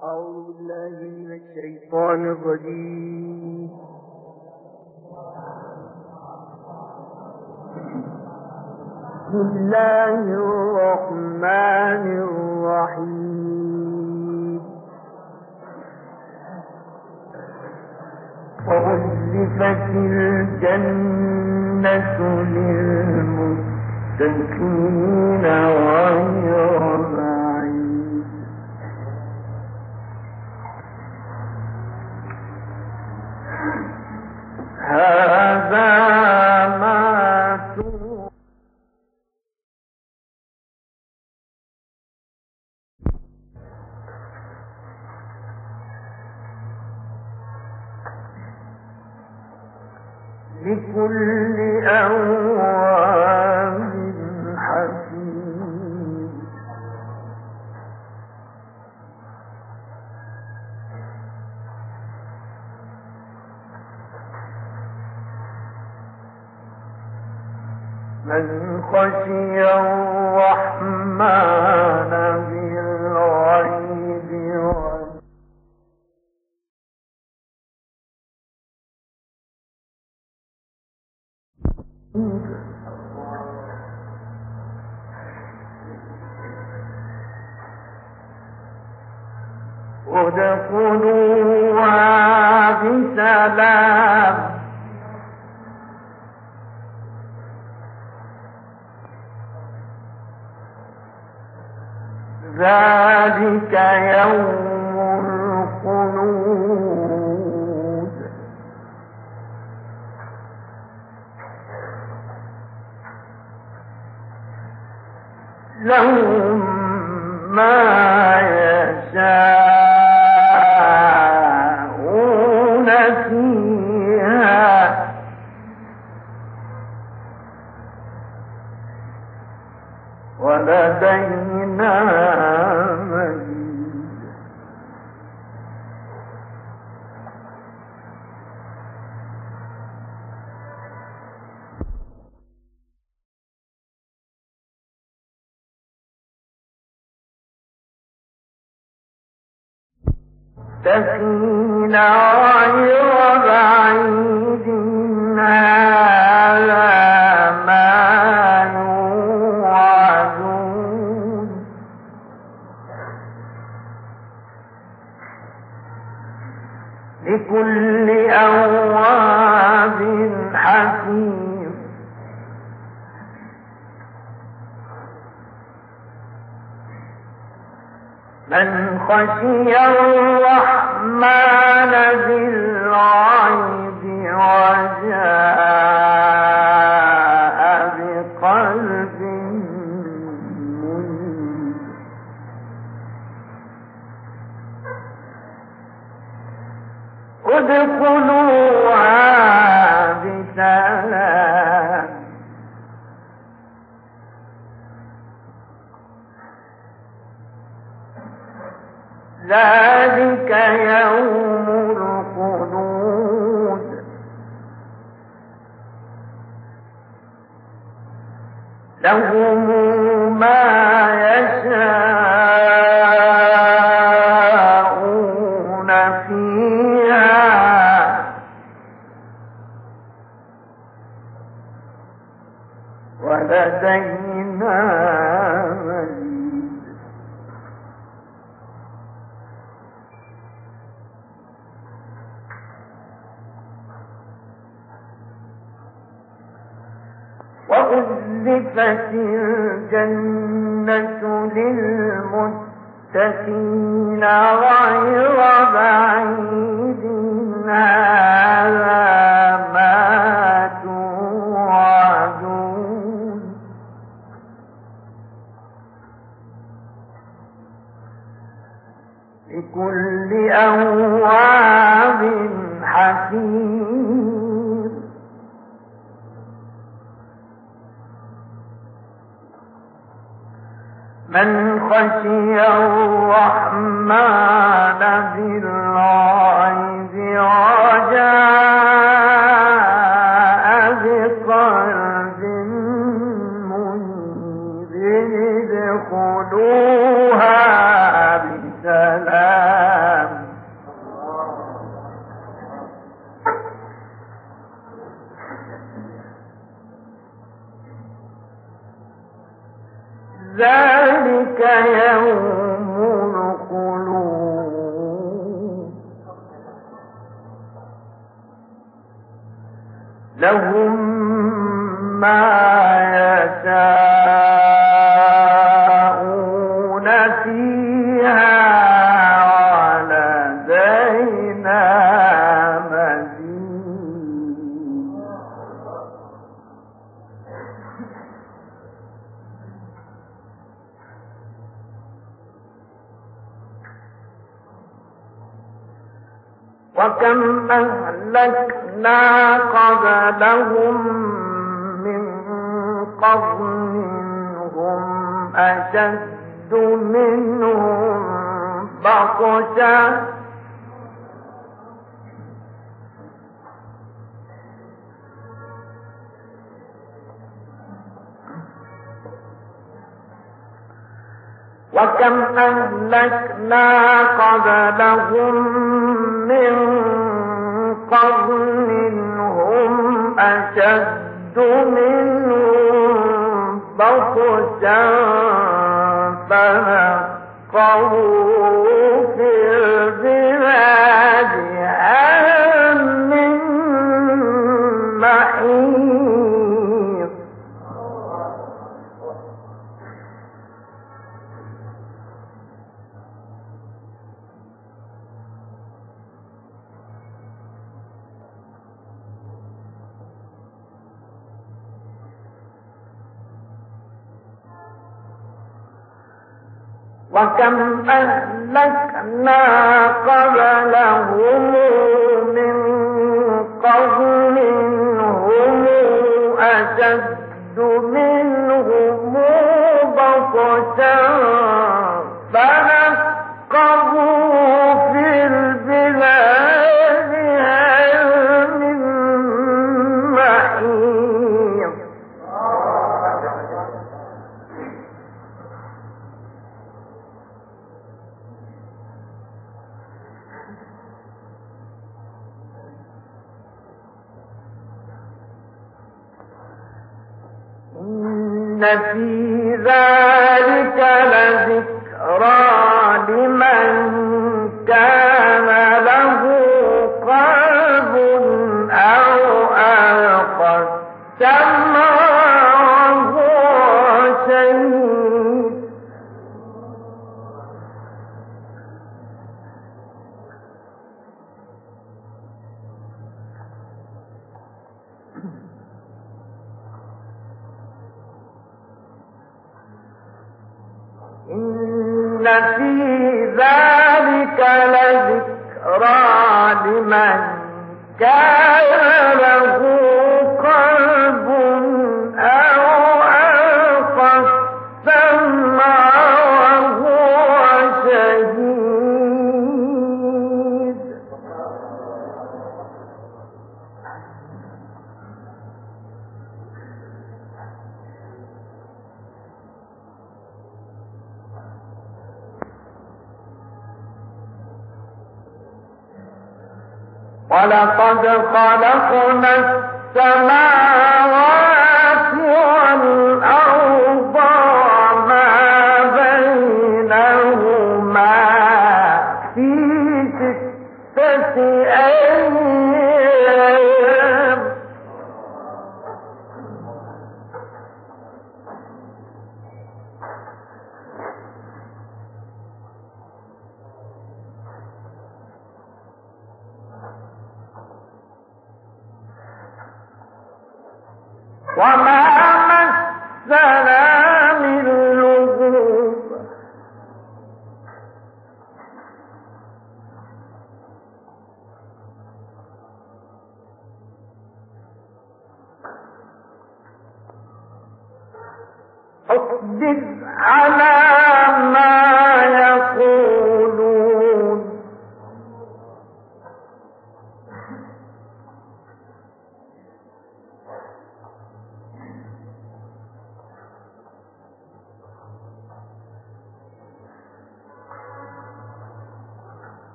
أعوذ بالله من الشيطان الرجيم. بسم الله الرحمن الرحيم. وأزلفت الجنة للمتقين غير بعيد. هذا ما لكل أواب حفيظ. من خشي الرحمن بالغيب ادخلوها بسلام ذلك يوم الخلود. لهم ما يشاءون فيها ولدينا مزيد. تكين غير بعيد هذا ما يوعدون. لكل أواب حفيظ. من خشي الرحمن بالغيب وجاء بقلب منيب. ادخلوها بسلام ذلك يوم الخلود. لهم ما يشاءون فيها ولدينا مزيد. وأزلفت الجنة للمتقين غير بعيد هذا ما توعدون. لكل أواب حفيظ. من خشي الرحمن بالغيب وجاء بقلب منيب ادخلوها بسلام ذلك يوم الخلود لهم ما يشاءون فيها ولدينا مزيد وكم أهلكنا قبلهم من قرن هم أشد منهم بطشا وكم أهلكنا قبلهم من قرن هم أشد منهم بطشا فنقروا في البلاد هل من محيص وكم أهلكنا قبلهم من قرن هم أشد منهم بطشا فنقروا في البلاد هل من محيص إن في ذلك لذكرى لمن كان له قلب أو ألقى السمع وهو شهيد إن في ذلك لذكرى لمن كان له قلب أو ألقى السمع وهو شهيد ولقد خلقنا السماوات والأرض وما بينهما في 6 أيام وما مسنا من لغوب اصبر على ما يقولون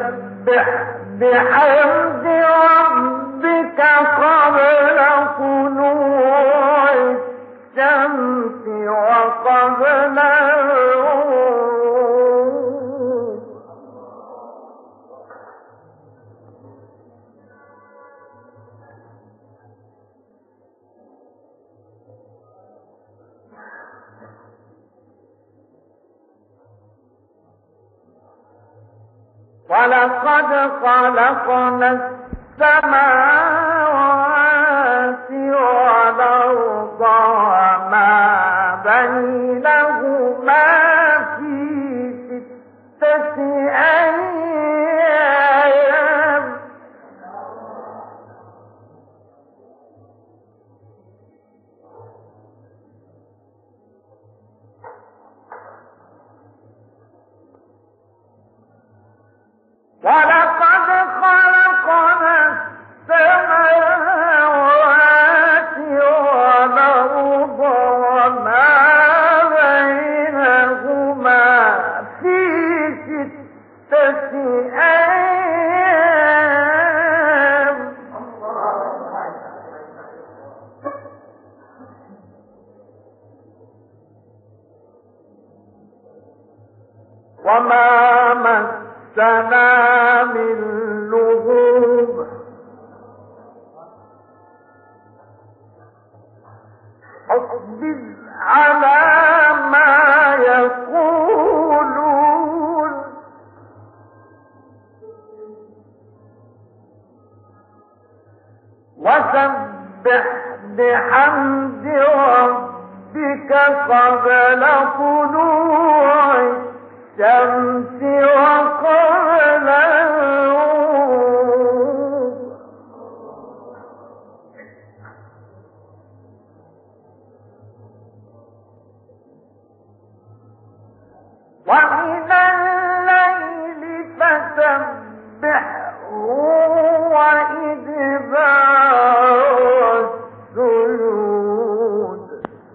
وسبح بحمد ربك قبل كل قبل الغروب ولقد خلقنا السماوات والأرض وما بينهما في 6 أيام ولقد خلقنا السماوات والأرض وما بينهما في 6 أيام وما مسنا من لغوب اصبر على ما يقولون وسبح بحمد ربك قبل طلوع الشمس وقبل الغروب ومن الليل فسبحه وإدبار السجود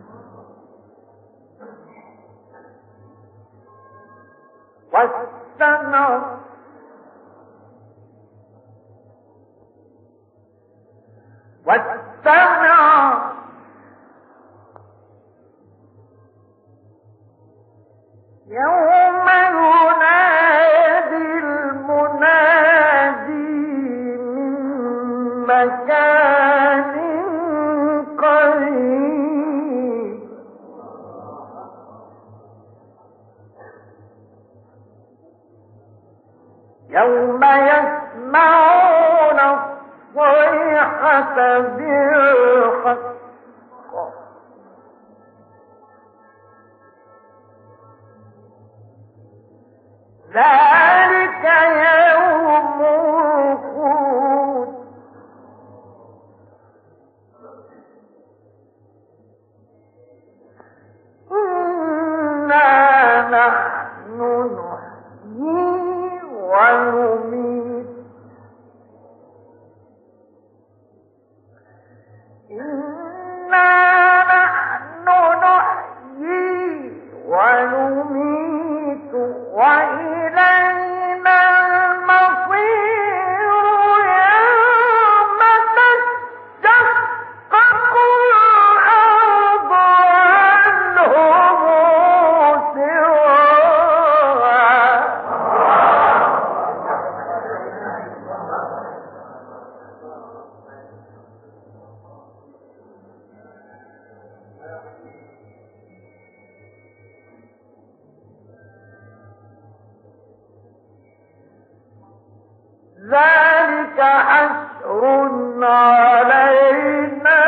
واستمع يوم ينادي المنادي من مكان قريب يوم يسمعون الصيحة بالحق ذلك يوم الخروج إنا نحن نحيي ونميت إنا نحن نحيي ونميت وإلينا المصير يوم تشقق الأرض عنهم ذلك حشر علينا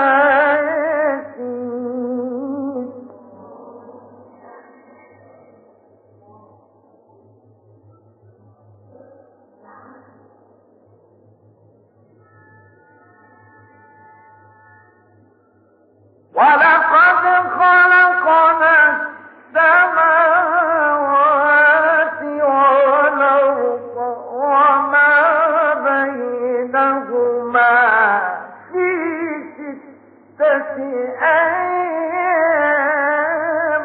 يسير ولقد خلقنا السماوات والأرض وما بينهما في 6 أيام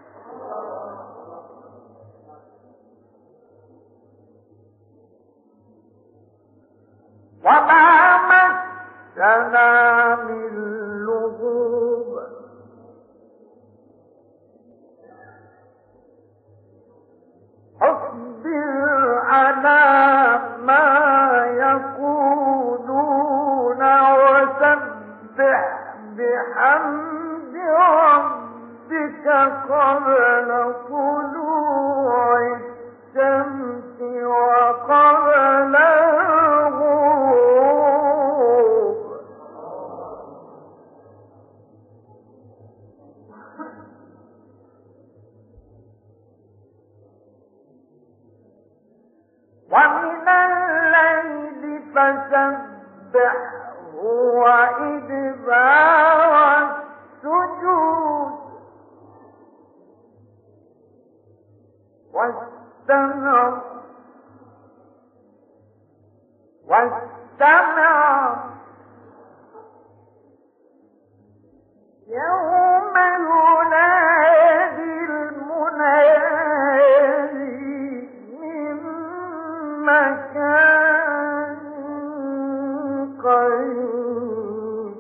وما مسنا من لغوب قبل طلوع الشمس وقبل الغروب ومن الليل فسبحه وإدبار السجود واستمع يوم ينادي المنادي من مكان قريب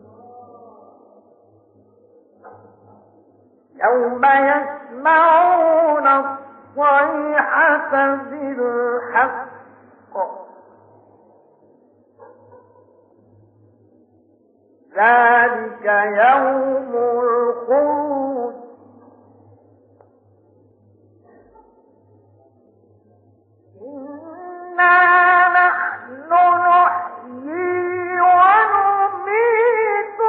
يوم يسمعون الصيحة بالحق ذلك يوم الخروج إنا نحن نحيي ونميت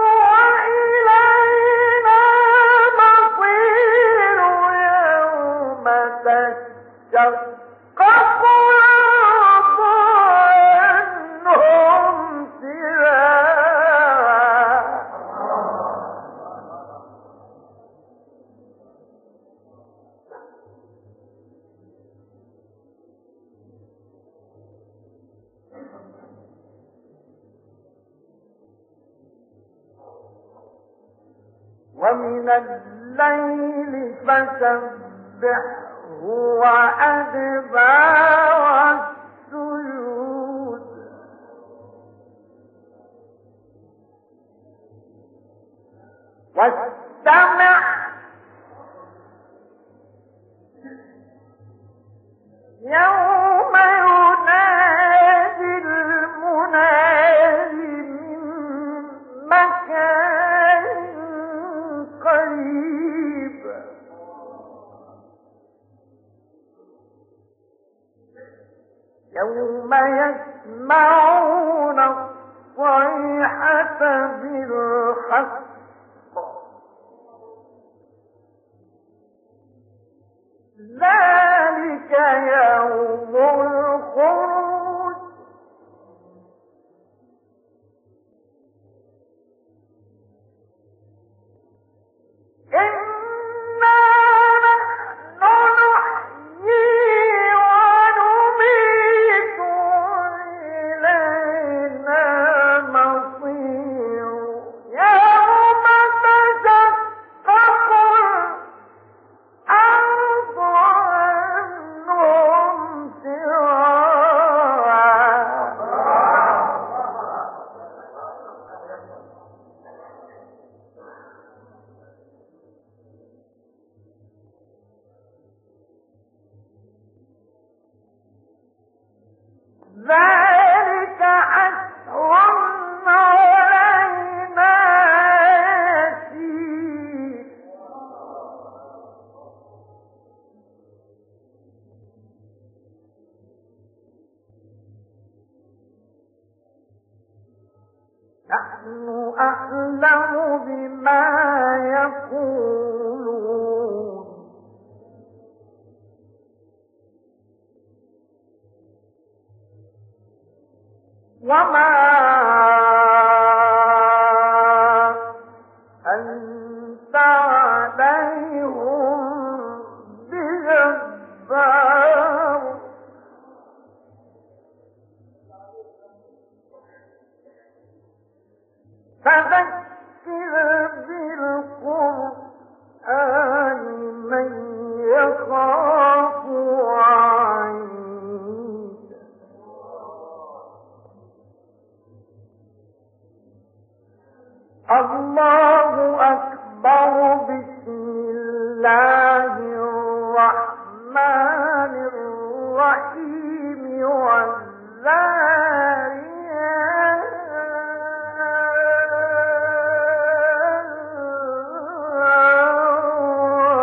وإلينا المصير يوم تشقق الأرض عنهم سراعا ومن الليل فسبحه وأدبار السجود واستمع يوم ينادي المنادي من مكان قريب يوم يسمعون الصيحة بالحق ذلك يوم الخروج إنا نحن نحيي ونميت وإلينا المصير يوم تشقق الأرض عنهم سراعا ذلك حسر علينا يسير نحن أعلم بما يقولون وما أنت عليهم بجبار فذكر بالقرآن من يخاف وعيد الله أكبر بسم الله الرحمن الرحيم والذاريات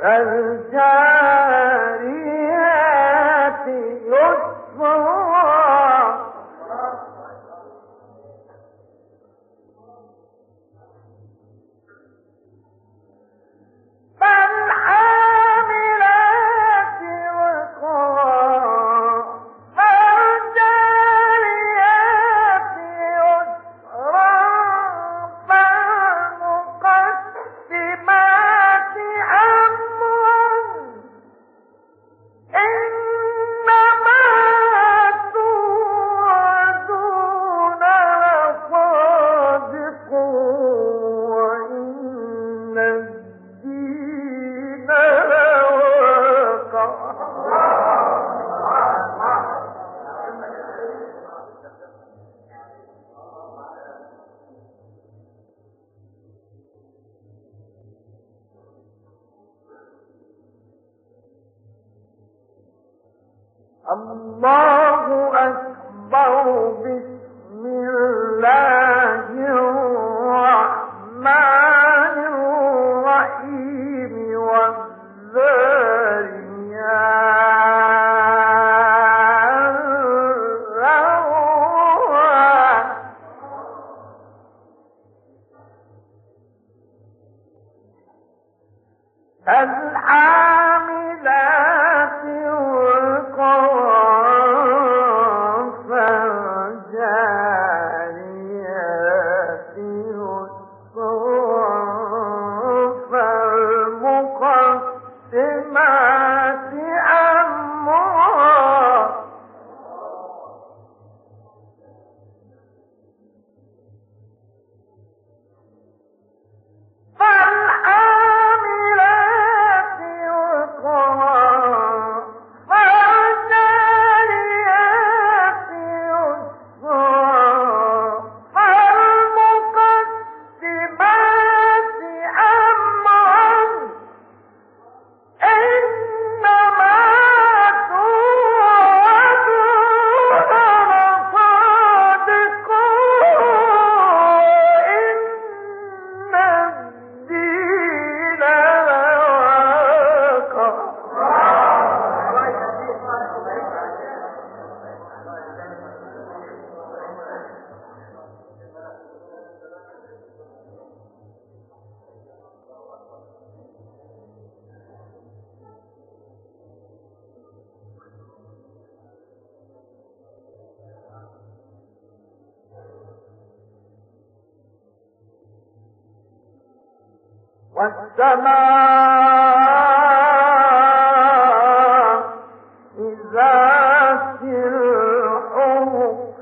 فالجاريات يسرا فالحاملات وقرا فالجاريات يسرا فالمقسمات أمرا إنما توعدون لصادق وإن الدين لواقع الله أكبر بسم الله الرحمن الرحيم والذاريات ذروا فالحاملات وقرا فالجاريات يسرا فالمقسمات أمرا فالحاملات وقرا فالجاريات يسرا فالمقسمات أمرا إنما توعدون لصادق وإن الدين لواقع والسماء ذات الحبك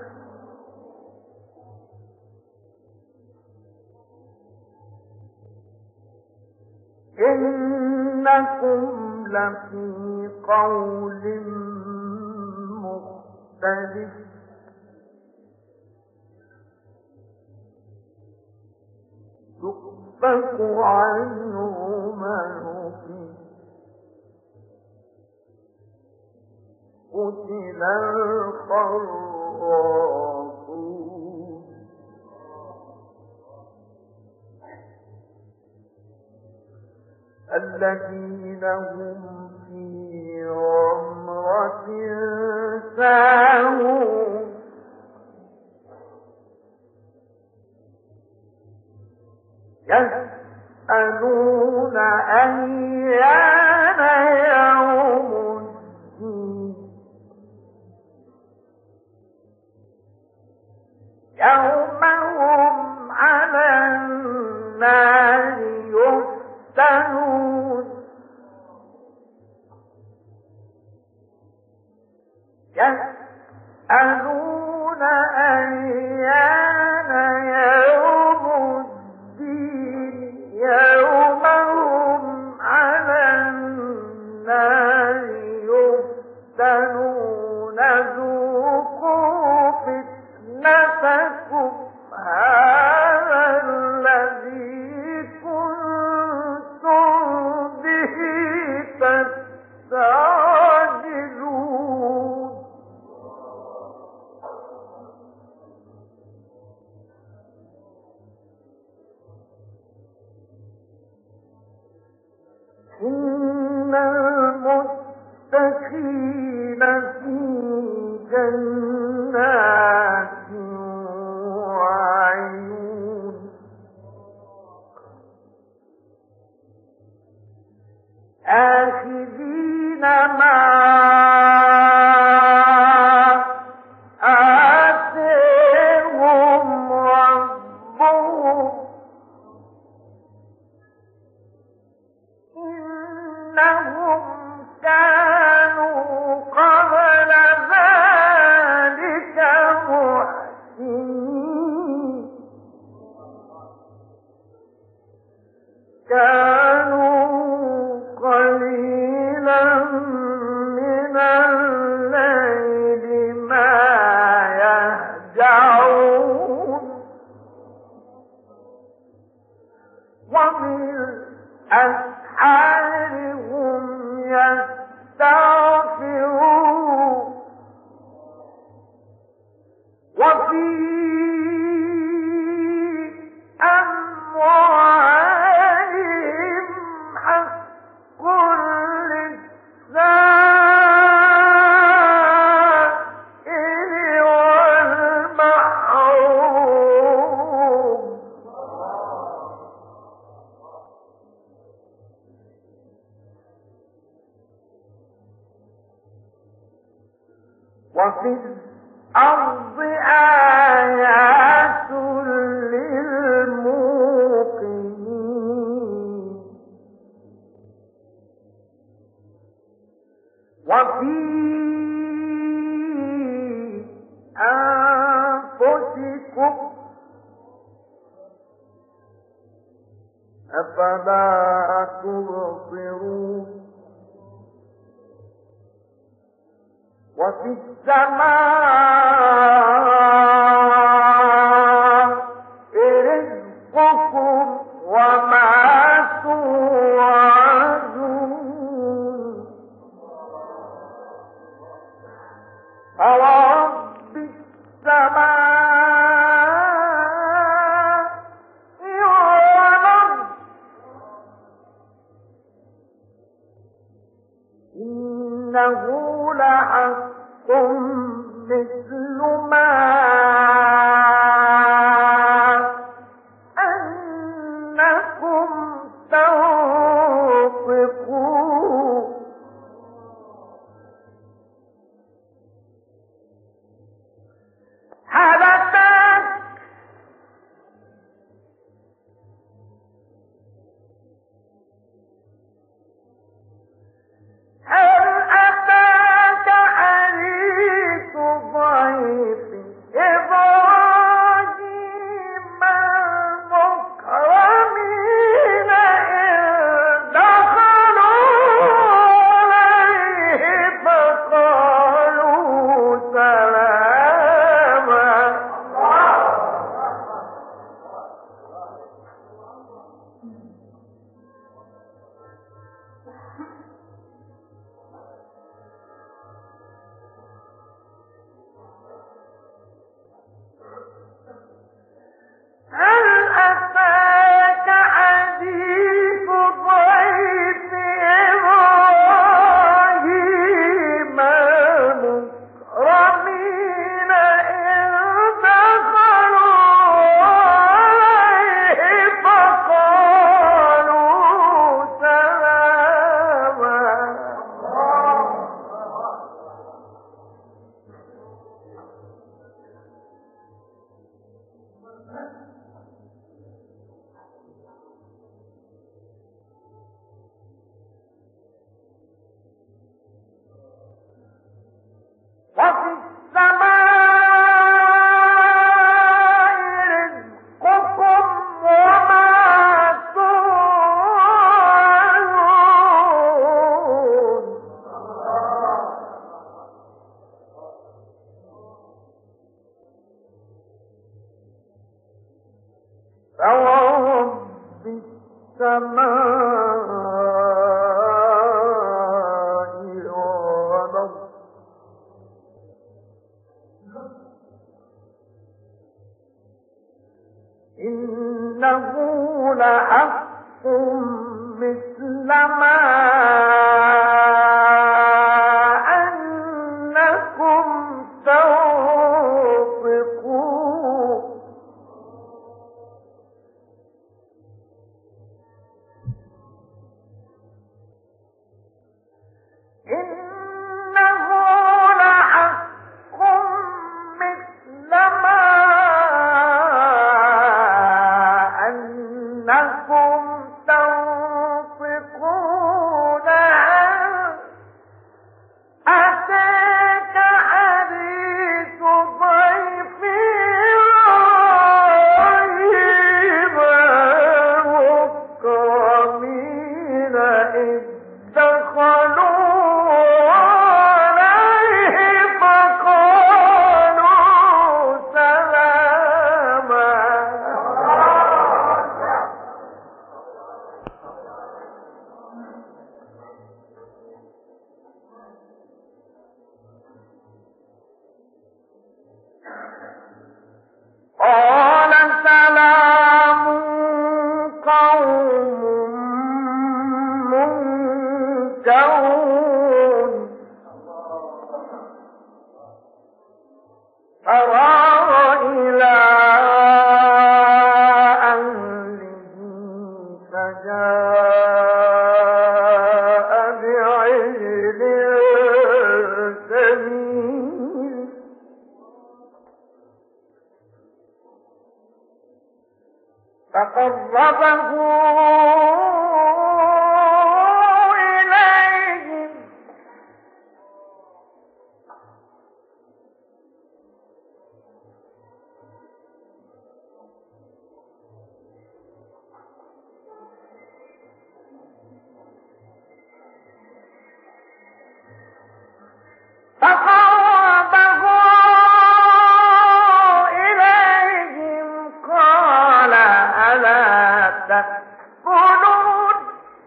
إنكم لفي قول مختلف يؤفك عنه من أفك قتل الخراصون الذين هم في غمرة ساهون يسألون أيان يوم الدين يوم هم على النار يفتنون يسألون أيان يوم الدين يوم هم على النار يفتنون ذوقوا فتنتكم وفي الأرض آيات للموقنين وفي أنفسكم أفلا تبصرون وفي السماء رزقكم وما توعدون فرب السماء والأرض إنه لحق مثل ما أنكم تنطقون هل أتاك حديث ضيف إبراهيم المكرمين إذ دخلوا عليه فقالوا سلاما هل أتاك حديث ضيف إبراهيم المكرمين إذ دخلوا عليه فقالوا سلاما وفي السماء رزقكم وما توعدون فورب السماء والأرض إنه لحق مثل ما أنكم تنطقون فقربه إليهم قال ألا تأكلون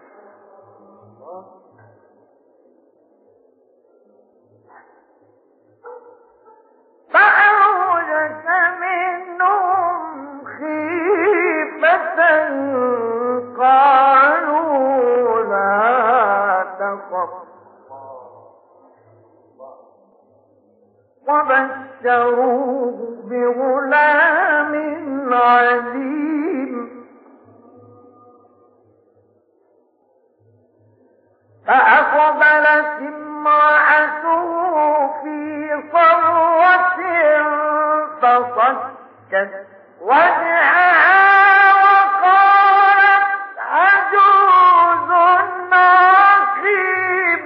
فأوجس منهم خيفة قالوا لا تخف وبشروه بغلام عليم فأقبلت امرأته في صرة فصكت وجهها وقالت عجوز عقيم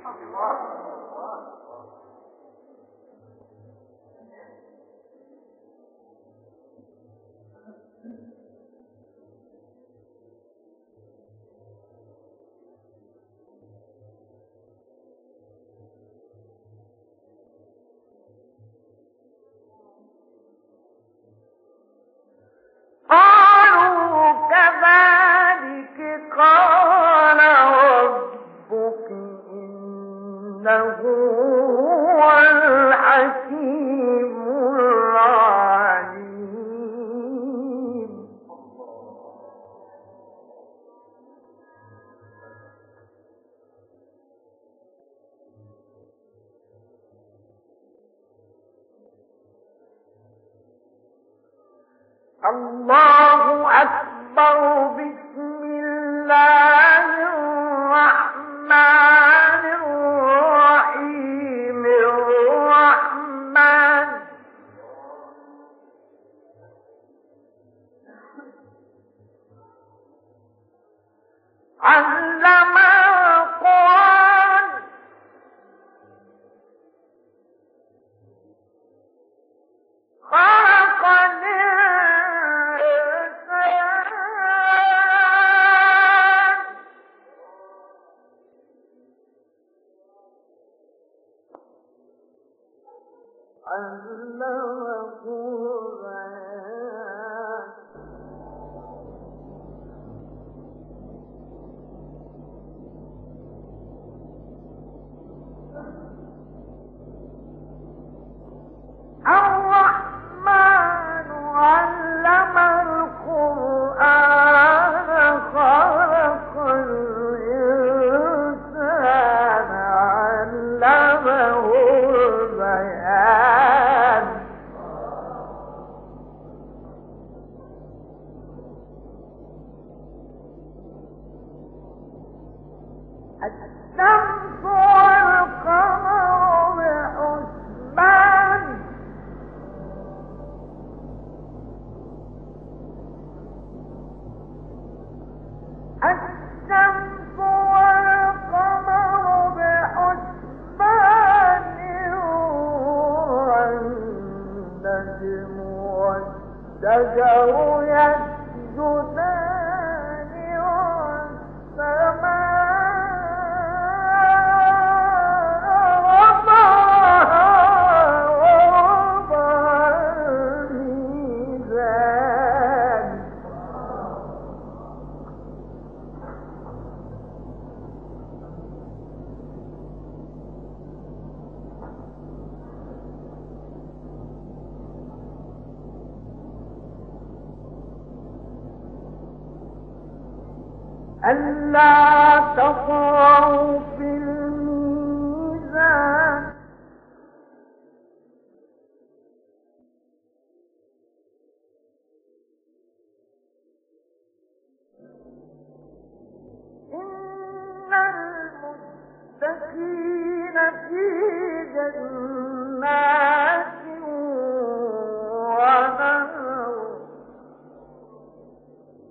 قالوا كذلك قال ربك إنه هو الحكيم العليم الله أكبر بسم الله الرحمن الرحيم الرحمن علم القرآن خلق الرحمن علم القرآن خلق الإنسان علمه البيان الشمس والقمر بحسبان الشمس والقمر بحسبان والنجم والشجر يسجدان والسماء ألا تطغوا في الميزان إن المتقين في جنات ونهر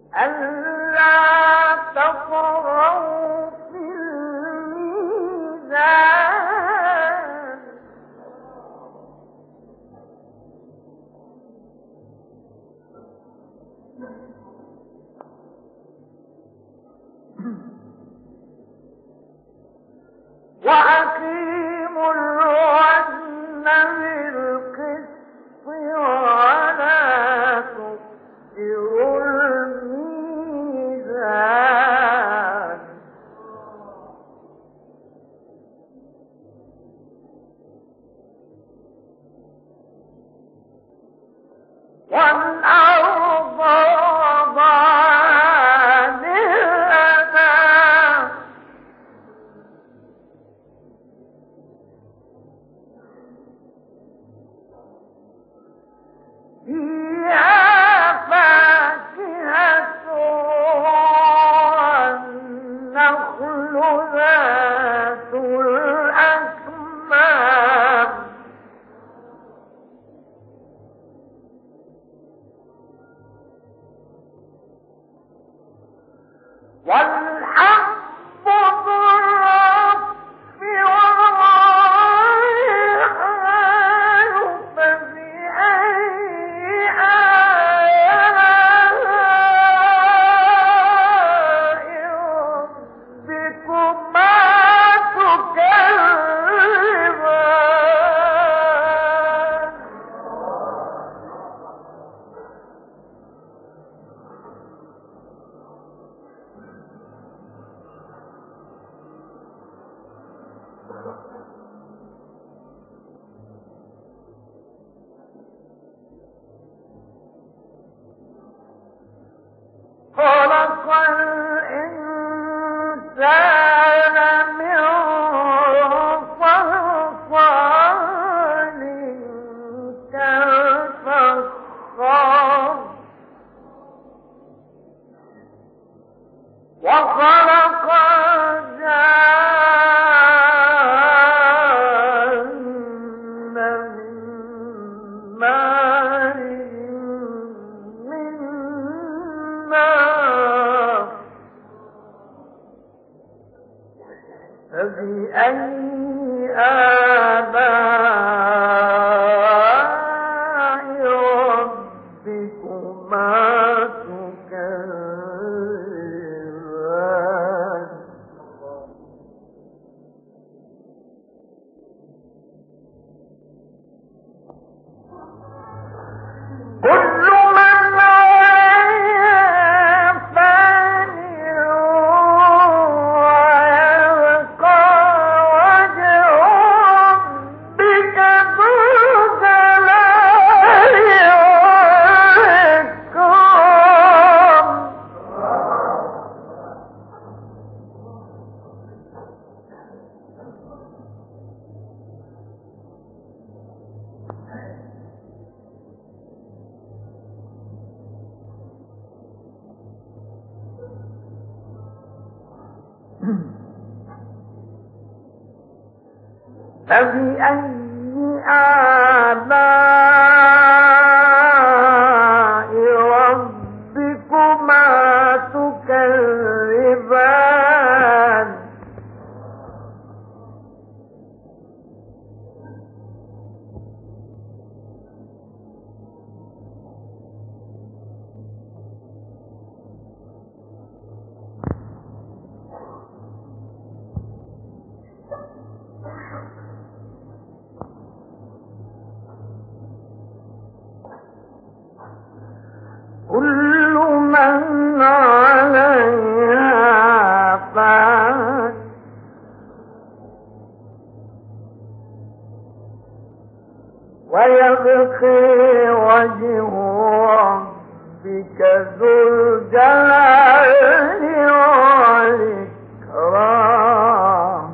ألا تطغوا في الميزان وأقيموا الوزن بالقسط ولا تخسروا الميزان والأرض وضعها للأنام فيها فاكهة والنخل ذات الأكمام والحب ذو العصف والريحان فبأي آلاء ربكما تكذبان خلق الإنسان من صلصال كالفخار وخلق الجان من مارج من نار فبأي آلاء ربكما تكذبان كل من عليها فان ويبقى وجه ربك ذو الجلال والإكرام فبأي آلاء ربكما تكذبان كل من عليها فان ويبقى وجه ربك ذو الجلال والإكرام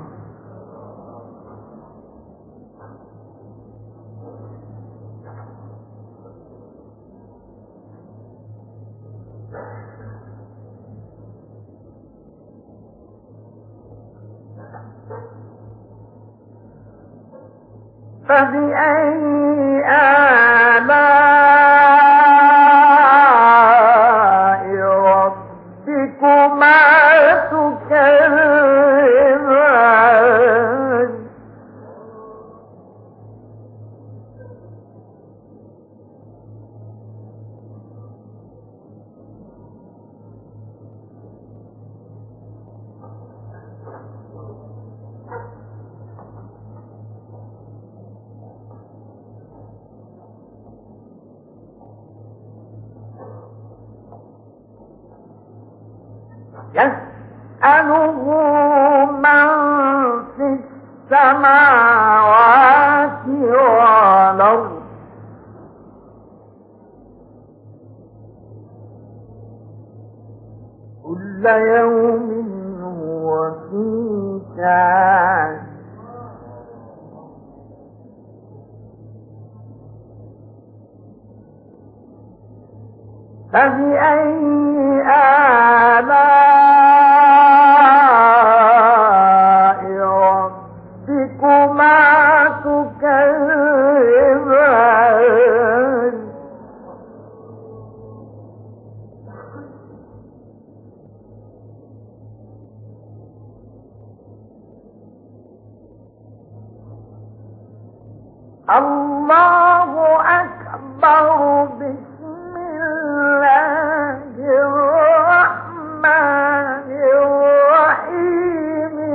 فبأي آلاء ربكما يسأله من في السماوات والأرض كل يوم هو في شأن فبأي آلاء ربكما تكذبان الله أكبر بسم الله الرحمن الرحيم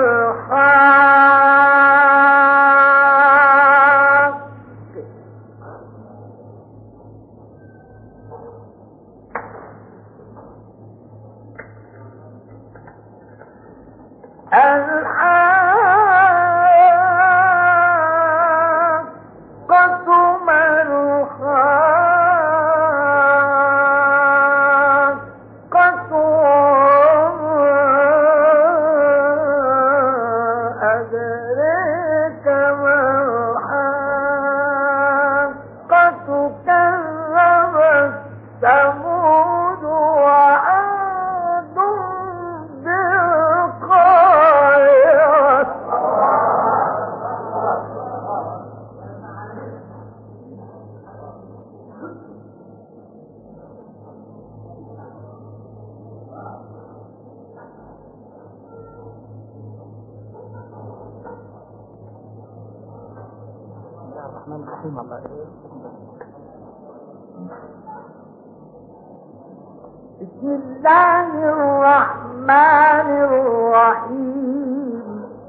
بسم الله الرحمن الرحيم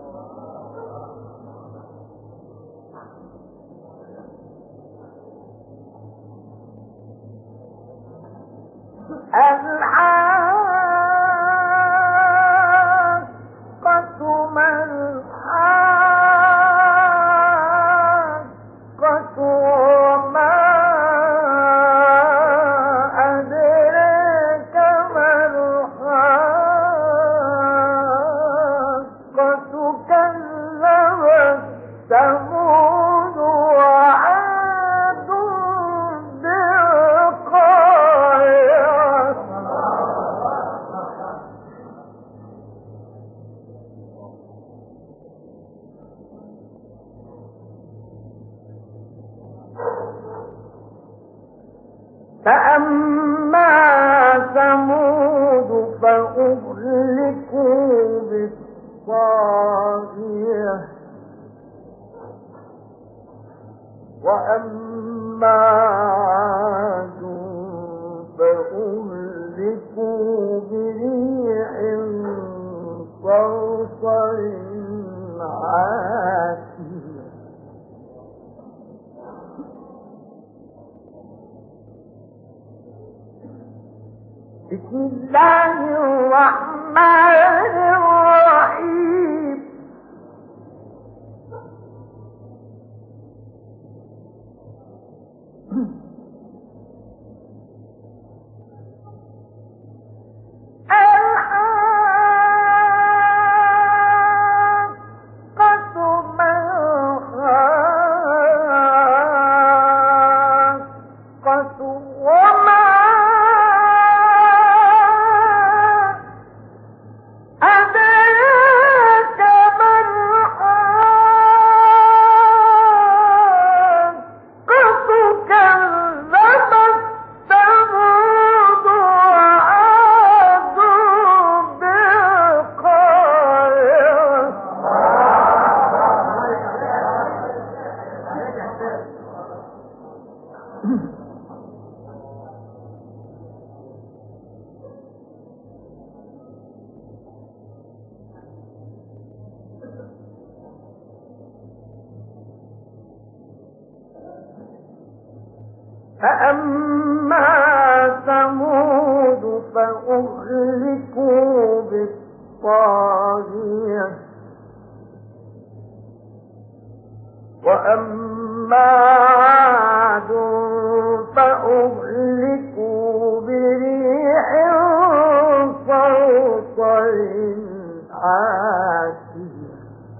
الحاقة ما الحاقة وما أدراك ما الحاقة كذبت ثمود وعاد بالقارعة فأما ثمود فأهلكوا بالطاغية وأما عاد فأهلكوا بريح صرصر عاتية بسم الله الرحمن الرحيم الحاقة ما الحاقة وما أدراك ما الحاقة كذبت ثمود وعاد بالقارعة فأما ثمود فأهلكوا طاغية وأما عاد فأهلكوا بريح صرصر عاتية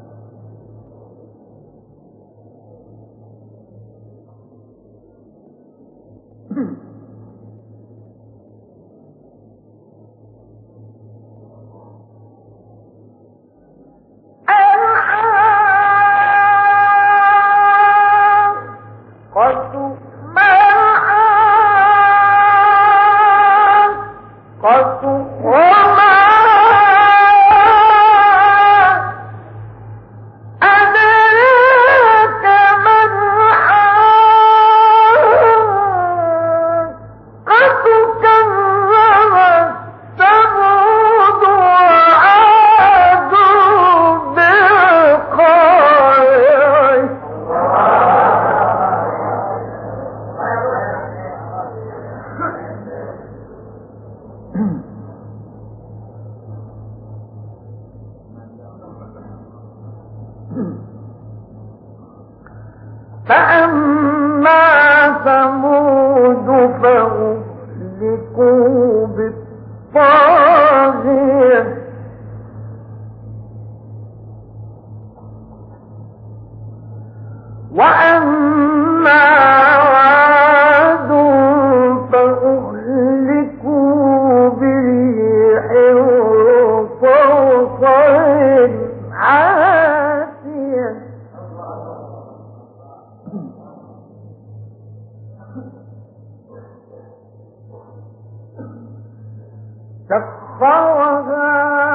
فأما ثمود فأهلكوا بالطاغية وأما عاد فأهلكوا بريح صرصر عاتية سخرها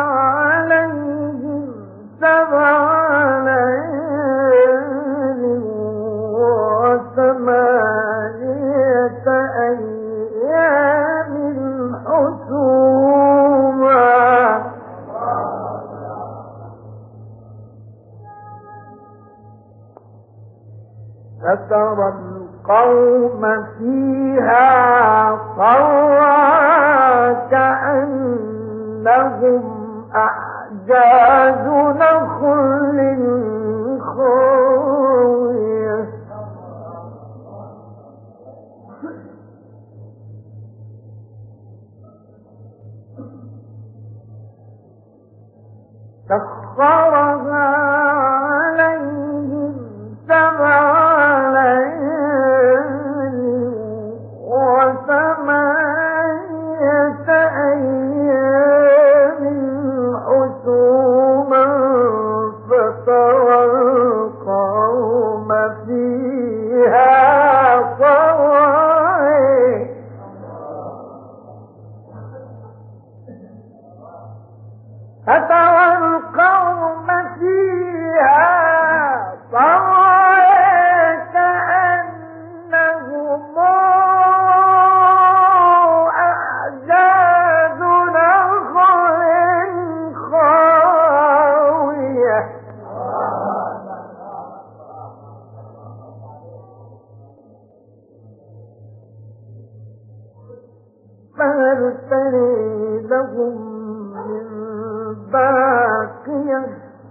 عليهم 7 ليال و8 أيام حسوما فترى القوم فيها صرعى كأنهم أعجاز نخل خاوية سخرها عليهم 7 ليال و8 أيام حسوما فترى القوم فيها صرعى فترى القوم فيها صرعى كأنهم أعجاز نخل خاوية فهل ترى لهم من باقية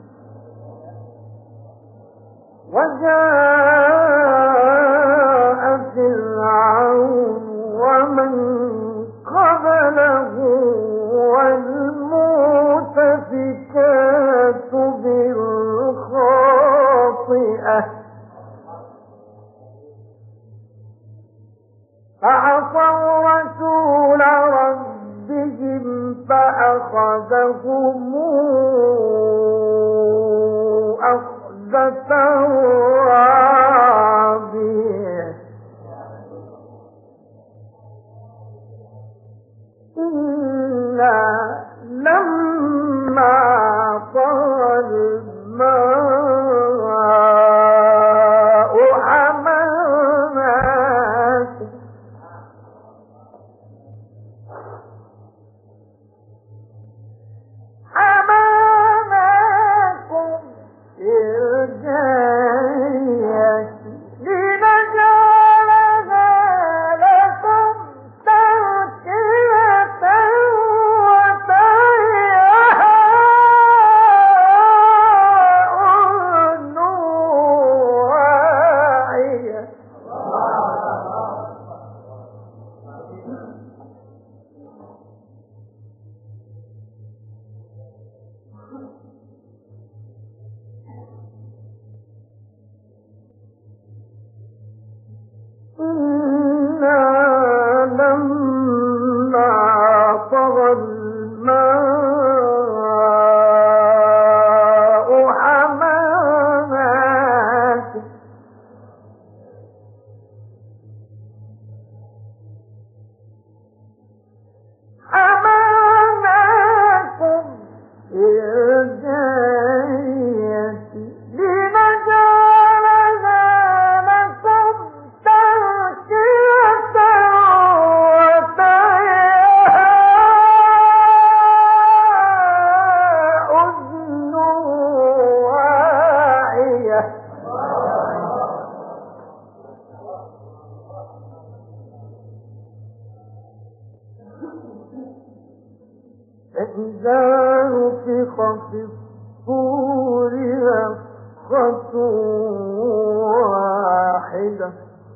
وجاء فرعون ومن قبله والمؤتفكات بالخاطئة فعصوا رسول ربهم فأخذهم أخذة رابية إنا لما طغى الماء حملناكم في الجارية فإذا نفخ في الصور نفخة واحدة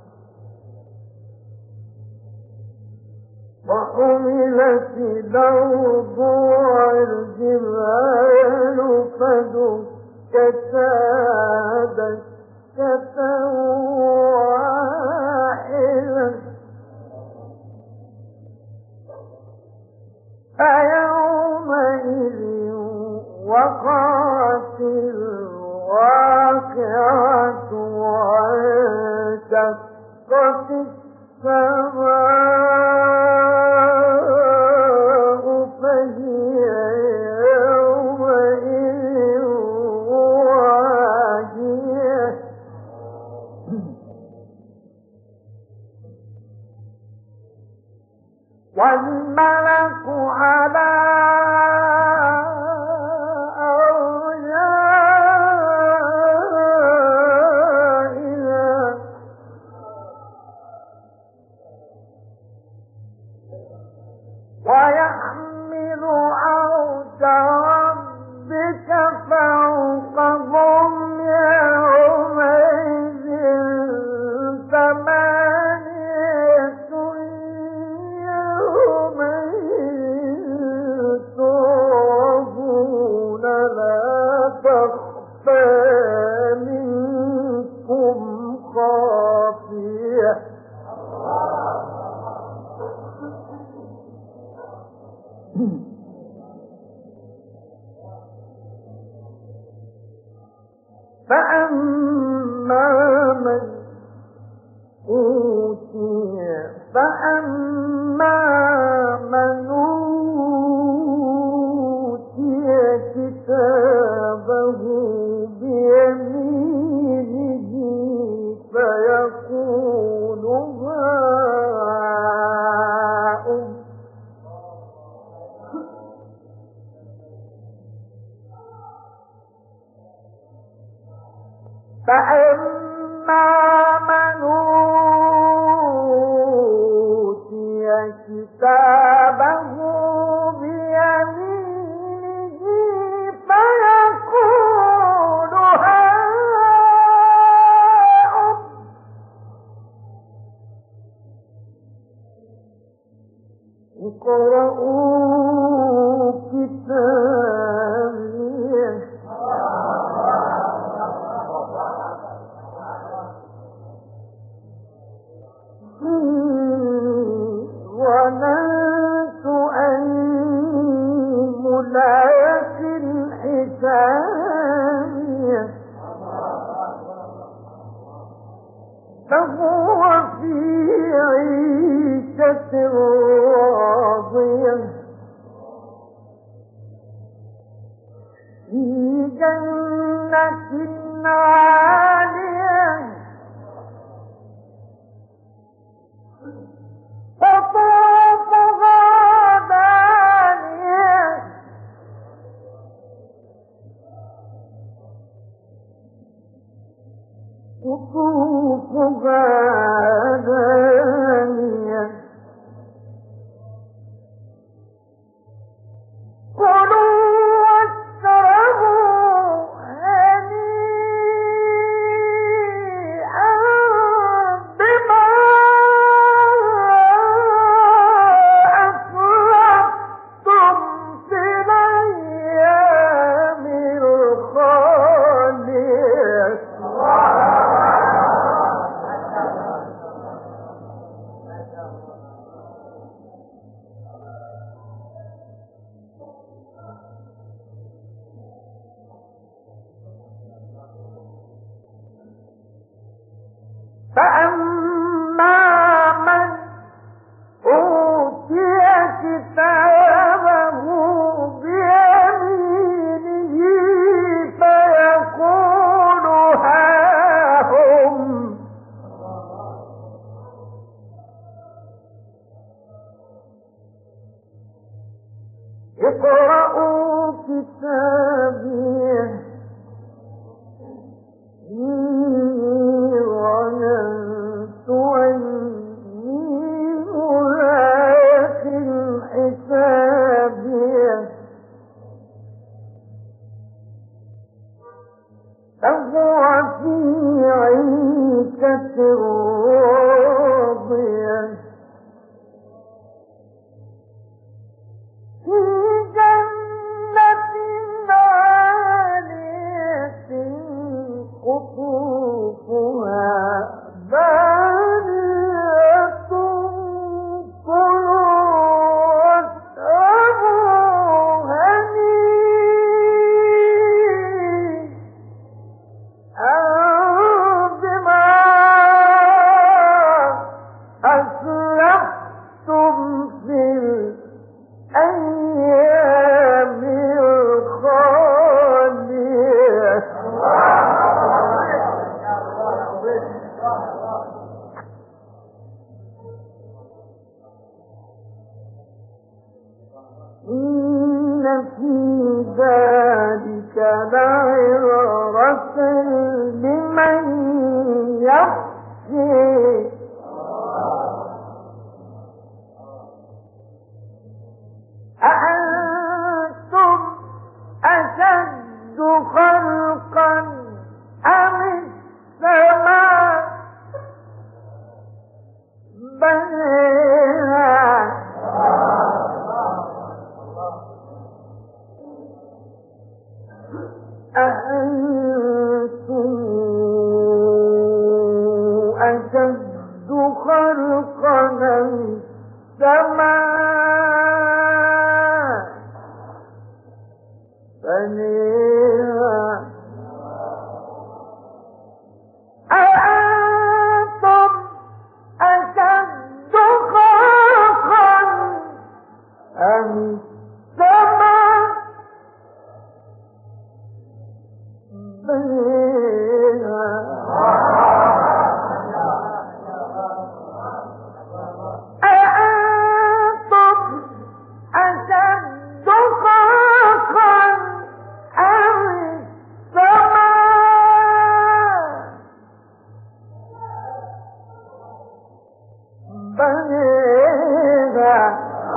وحملت الأرض والجبال فدكتا دكة واحدة فيومئذ وقعت الواقعة وانشقت السماء فهي يومئذ واهية والملك على أرجائها ويحمل عرش ربك فوقهم يومئذ ثمانية تعرضون لا تخفى منكم خافية فأما من أوتي كتابه بيمينه فيقول هاؤم فأما من أوتي كتابه بيمينه فيقول هاؤم اقرءوا كتابيه ظننت أني ملاق حسابيه فهو في عيشة راضية في جنة عالية قطوفها دانية قطوفها دانية كلوا واشربوا هنيئا بما أسلفتم في الأيام الخالية فأما من أوتي كتابه بيمينه فيقول هاؤم اقرءوا كتابيه إني ظننت أني ملاق حسابيه لعبرة لمن يخشى أأنتم أشد خلقا أم السماء بنيها أأنتم أشد خلقا أم السماء بنيها أأنتم أشد خلقا أم السماء بنيها أأنتم أشد خلقا أم السماء بنيها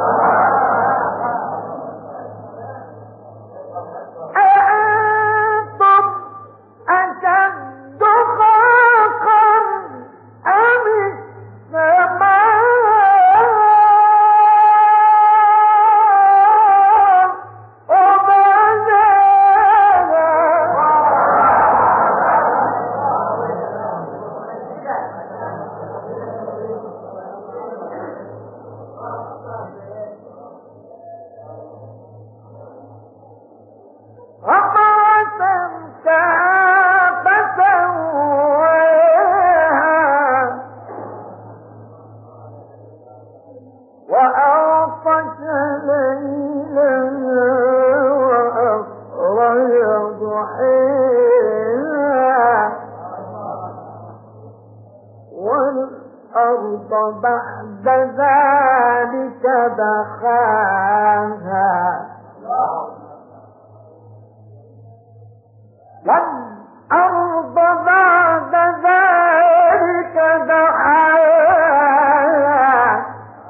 أأنتم أشد خلقا أم وأغطش ليلها وأخرج ضحيها والأرض بعد ذلك دحاها والأرض بعد ذلك دحاها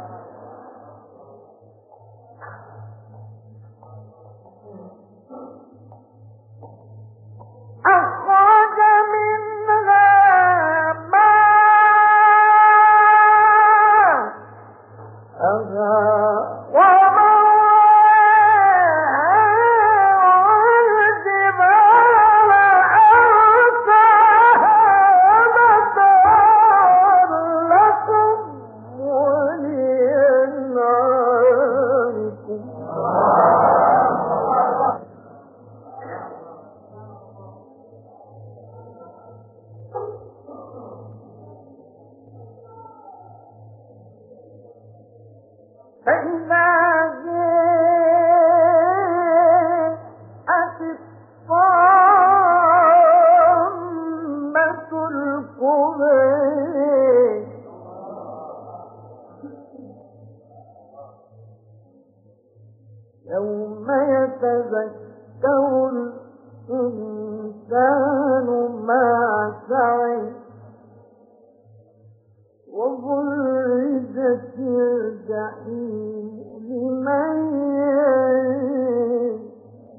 أخرج منها ماءها والجبال أرساها متاعا لكم ولأنعامكم فإذا جاءت الطامة الكبرى يوم يتذكر الإنسان ما سعى وبرزت الجحيم لمن يرى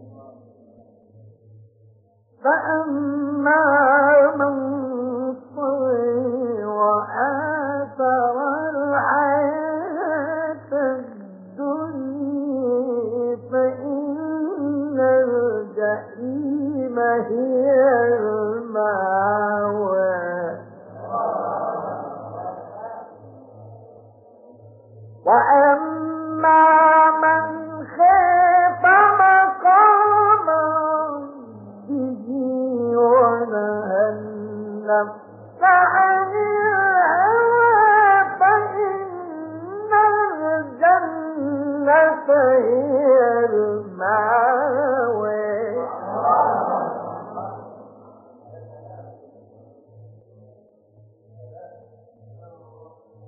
فأما من طغى وآثر الحياة الدنيا فإن الجحيم هي المأوى وأما من خاف مقام ربه ونهى النفس عن الهوى فإن الجنة هي المأوى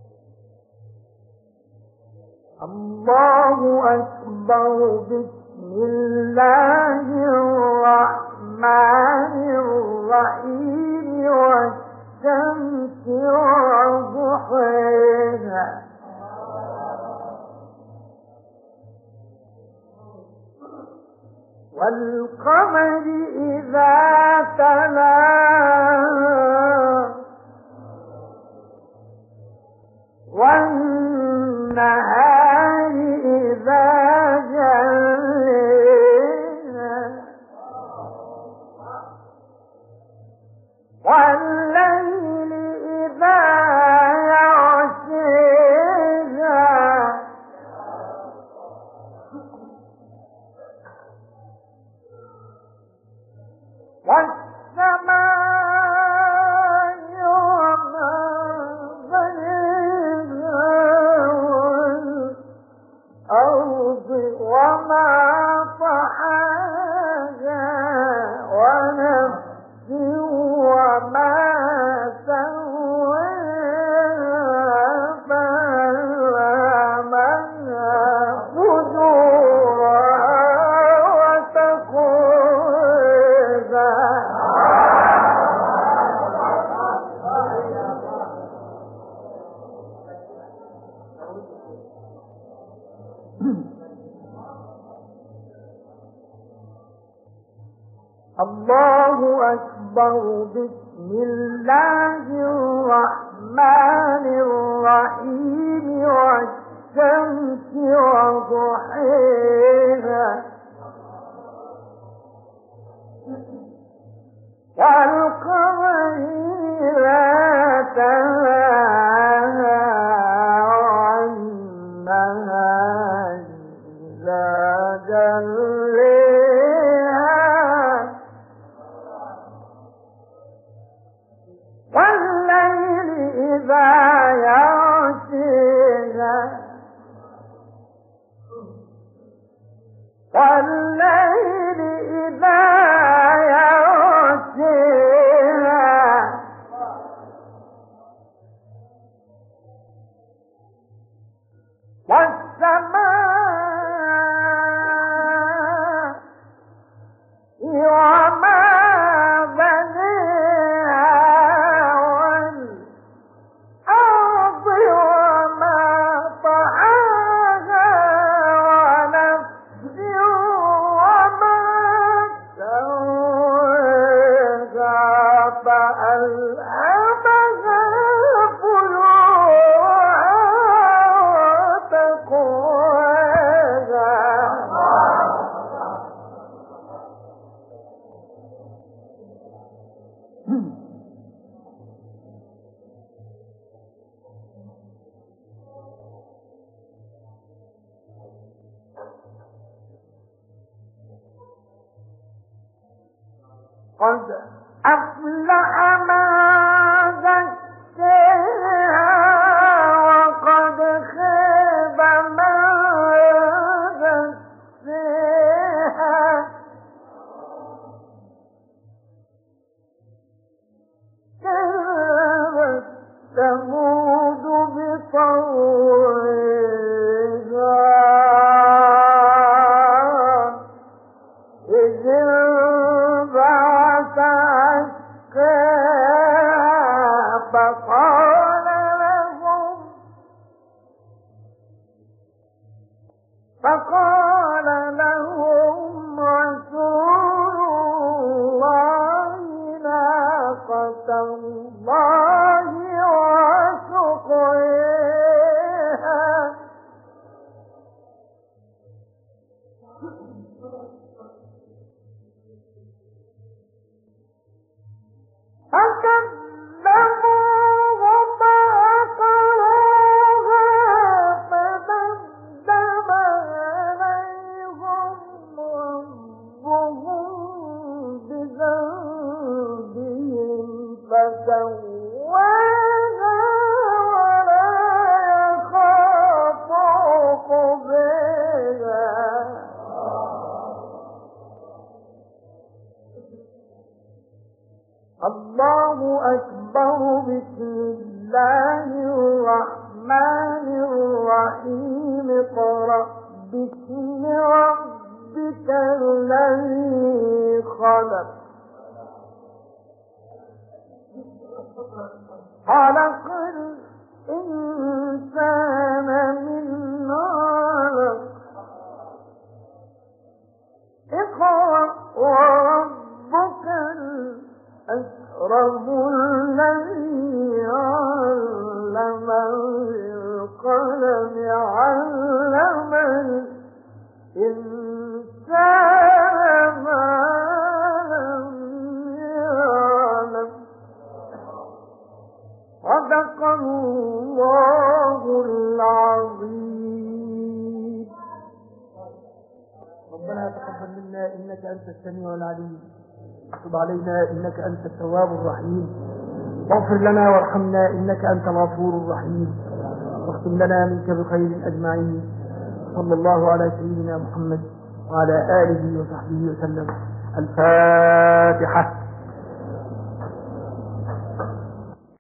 الله أكبر بسم الله الرحمن الرحيم والشمس وضحيها والقمر إذا تلاها والنهار إذا جلاها والليل إذا يغشاها والسماء وما بنيها والأرض وما طحاها ونفس وما سواها فألهمها فجورها وتقواها الله أكبر. بسم الله الرحمن الرحيم والشمس وضحيها والقمر إذا تلاها والنهار إذا جلاها والليل إذا يغشاها والليل إذا يغشاها والسماء وما بنيها والأرض وما طحاها ونفس وما سواها فألهمها فجورها وتقواها قد أفلح من زكاها وقد خاب من دساها كذبت ثمود بطغواها إذ انبعث أشقاها فقال لهم رسول الله ناقة الله وسقياها فكذبوه فعقروها فدمدم عليهم ربهم بذنبهم فسواها ولا يخاف عقباها. الله أكبر. بسم الله الرحمن الرحيم. اقرأ باسم ربك ربك الذي خلق خلق الإنسان من علق اقرأ وربك الأكرم الذي علم بالقلم علم الإنسان ما لم يعلم صدق الله العظيم. ربنا تقبل منا إنك أنت السميع العليم، وتب علينا إنك أنت التواب الرحيم، واغفر لنا وارحمنا إنك أنت الغفور الرحيم، واختم لنا منك بخير أجمعين. صلى الله على سيدنا محمد وعلى آله وصحبه وسلم. الفاتحة.